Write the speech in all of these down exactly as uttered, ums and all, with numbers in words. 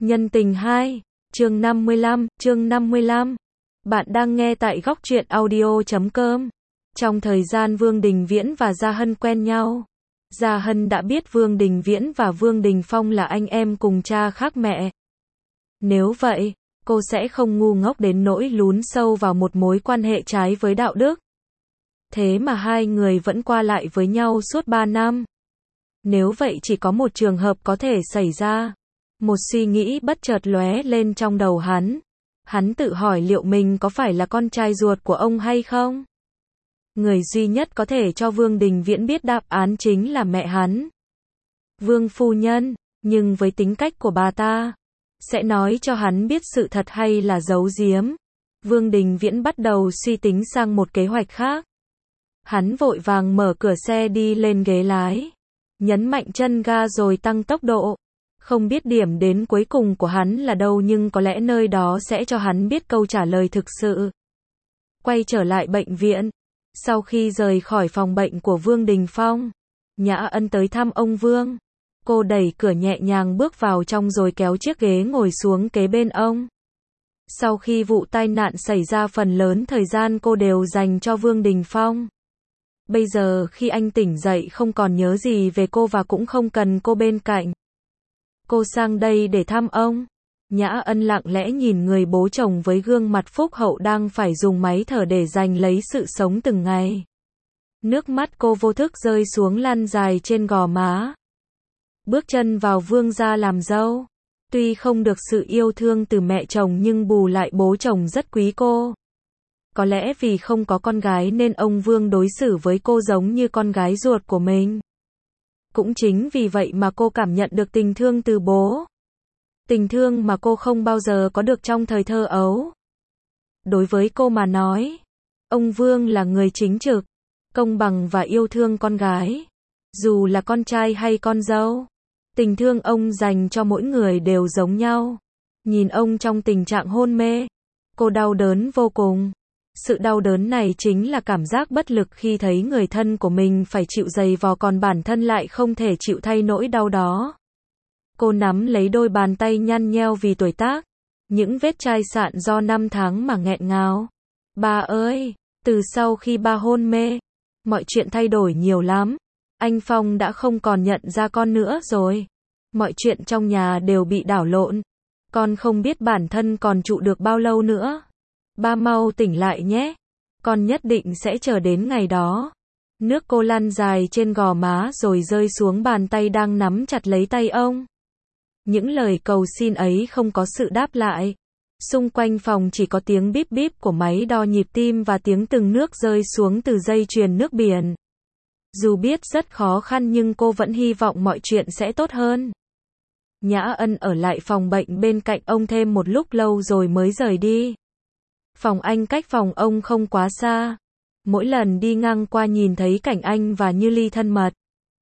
Nhân tình hai, chương năm mươi lăm, chương năm mươi lăm. Bạn đang nghe tại góc truyện audio chấm com. Trong thời gian Vương Đình Viễn và Gia Hân quen nhau, Gia Hân đã biết Vương Đình Viễn và Vương Đình Phong là anh em cùng cha khác mẹ. Nếu vậy, cô sẽ không ngu ngốc đến nỗi lún sâu vào một mối quan hệ trái với đạo đức. Thế mà hai người vẫn qua lại với nhau suốt ba năm. Nếu vậy chỉ có một trường hợp có thể xảy ra. Một suy nghĩ bất chợt lóe lên trong đầu hắn. Hắn tự hỏi liệu mình có phải là con trai ruột của ông hay không? Người duy nhất có thể cho Vương Đình Viễn biết đáp án chính là mẹ hắn. Vương phu nhân, nhưng với tính cách của bà ta, sẽ nói cho hắn biết sự thật hay là giấu giếm. Vương Đình Viễn bắt đầu suy tính sang một kế hoạch khác. Hắn vội vàng mở cửa xe đi lên ghế lái, nhấn mạnh chân ga rồi tăng tốc độ. Không biết điểm đến cuối cùng của hắn là đâu, nhưng có lẽ nơi đó sẽ cho hắn biết câu trả lời thực sự. Quay trở lại bệnh viện, sau khi rời khỏi phòng bệnh của Vương Đình Phong, Nhã Ân tới thăm ông Vương. Cô đẩy cửa nhẹ nhàng bước vào trong rồi kéo chiếc ghế ngồi xuống kế bên ông. Sau khi vụ tai nạn xảy ra, phần lớn thời gian cô đều dành cho Vương Đình Phong. Bây giờ khi anh tỉnh dậy không còn nhớ gì về cô và cũng không cần cô bên cạnh. Cô sang đây để thăm ông. Nhã Ân lặng lẽ nhìn người bố chồng với gương mặt phúc hậu đang phải dùng máy thở để giành lấy sự sống từng ngày. Nước mắt cô vô thức rơi xuống lăn dài trên gò má. Bước chân vào Vương gia làm dâu. Tuy không được sự yêu thương từ mẹ chồng nhưng bù lại bố chồng rất quý cô. Có lẽ vì không có con gái nên ông Vương đối xử với cô giống như con gái ruột của mình. Cũng chính vì vậy mà cô cảm nhận được tình thương từ bố. Tình thương mà cô không bao giờ có được trong thời thơ ấu. Đối với cô mà nói, ông Vương là người chính trực, công bằng và yêu thương con gái. Dù là con trai hay con dâu, tình thương ông dành cho mỗi người đều giống nhau. Nhìn ông trong tình trạng hôn mê, cô đau đớn vô cùng. Sự đau đớn này chính là cảm giác bất lực khi thấy người thân của mình phải chịu giày vò còn bản thân lại không thể chịu thay nỗi đau đó. Cô nắm lấy đôi bàn tay nhăn nheo vì tuổi tác, những vết chai sạn do năm tháng mà nghẹn ngào. Ba ơi, từ sau khi ba hôn mê, mọi chuyện thay đổi nhiều lắm. Anh Phong đã không còn nhận ra con nữa rồi. Mọi chuyện trong nhà đều bị đảo lộn. Con không biết bản thân còn trụ được bao lâu nữa. Ba mau tỉnh lại nhé. Con nhất định sẽ chờ đến ngày đó. Nước cô lăn dài trên gò má rồi rơi xuống bàn tay đang nắm chặt lấy tay ông. Những lời cầu xin ấy không có sự đáp lại. Xung quanh phòng chỉ có tiếng bíp bíp của máy đo nhịp tim và tiếng từng nước rơi xuống từ dây chuyền nước biển. Dù biết rất khó khăn nhưng cô vẫn hy vọng mọi chuyện sẽ tốt hơn. Nhã Ân ở lại phòng bệnh bên cạnh ông thêm một lúc lâu rồi mới rời đi. Phòng anh cách phòng ông không quá xa. Mỗi lần đi ngang qua nhìn thấy cảnh anh và Như Ly thân mật,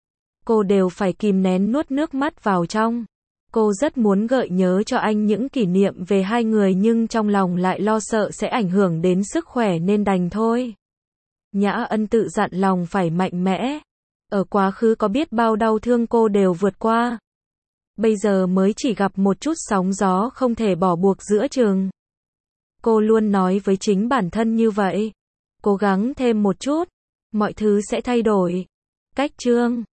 cô đều phải kìm nén nuốt nước mắt vào trong. Cô rất muốn gợi nhớ cho anh những kỷ niệm về hai người nhưng trong lòng lại lo sợ sẽ ảnh hưởng đến sức khỏe nên đành thôi. Nhã Ân tự dặn lòng phải mạnh mẽ. Ở quá khứ có biết bao đau thương cô đều vượt qua. Bây giờ mới chỉ gặp một chút sóng gió không thể bỏ buộc giữa chừng. Cô luôn nói với chính bản thân như vậy. Cố gắng thêm một chút, mọi thứ sẽ thay đổi. Cách chương